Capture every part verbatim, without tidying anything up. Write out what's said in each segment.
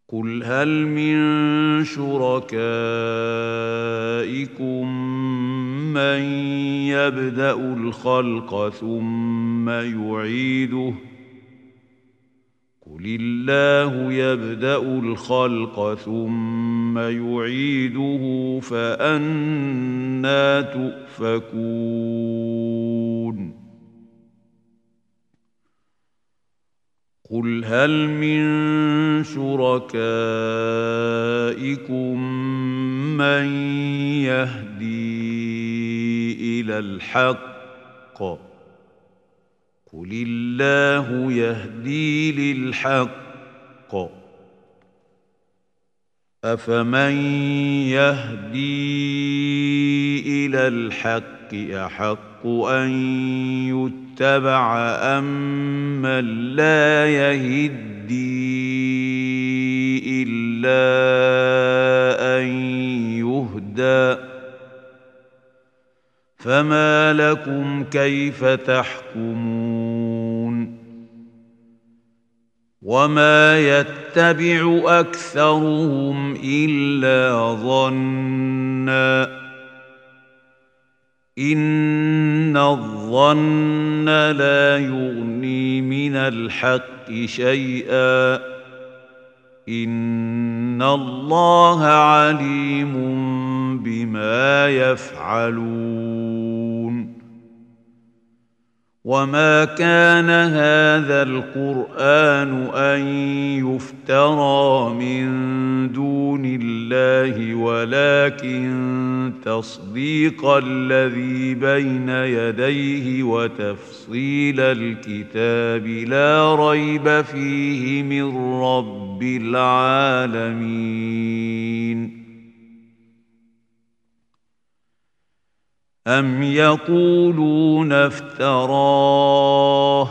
قل هل من شركائكم من يبدأ الخلق ثم يعيده قل الله يبدأ الخلق ثم يعيده فأنى تؤفكون قل هل من شركائكم من يهدي إلى الحق قل الله يهدي للحق أفمن يهدي إلى الحق أحق أن يتبع أم من لا يهدي إلا أن يهدى فما لكم كيف تحكمون وما يتبع أكثرهم إلا ظنّا إن الظن لا يغني من الحق شيئا إن الله عليم بما يفعلون وما كان هذا القرآن أن يفترى من دون الله ولكن تصديق الذي بين يديه وتفصيل الكتاب لا ريب فيه من رب العالمين أم يقولون افتراه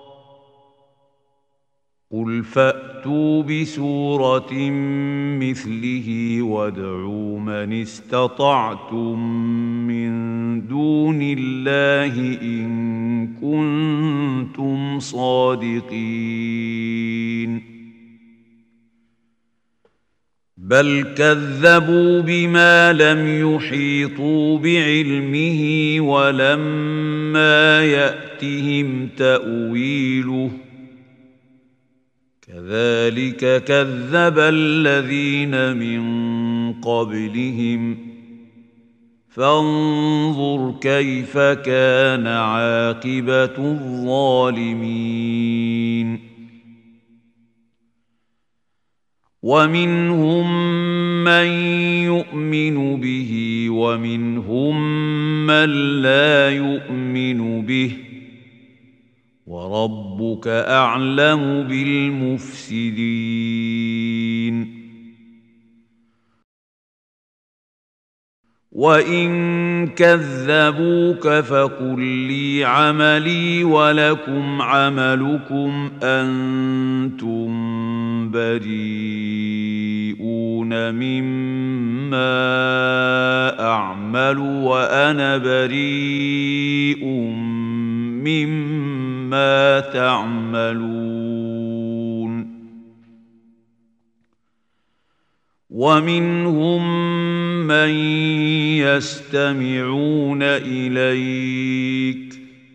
قل فأتوا بسورة مثله وادعوا من استطعتم من دون الله إن كنتم صادقين بل كذبوا بما لم يحيطوا بعلمه ولما يأتهم تأويله كذلك كذب الذين من قبلهم فانظر كيف كان عاقبة الظالمين ومنهم من يؤمن به ومنهم من لا يؤمن به وربك أعلم بالمفسدين وإن كذبوك فقل لي عملي ولكم عملكم أنتم بريئون مما أعمل وأنا بريء مما تعملون ومنهم من يستمعون إليك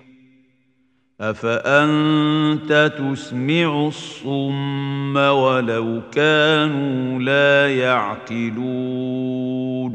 أفأنت تسمع الصم ولو كانوا لا يعقلون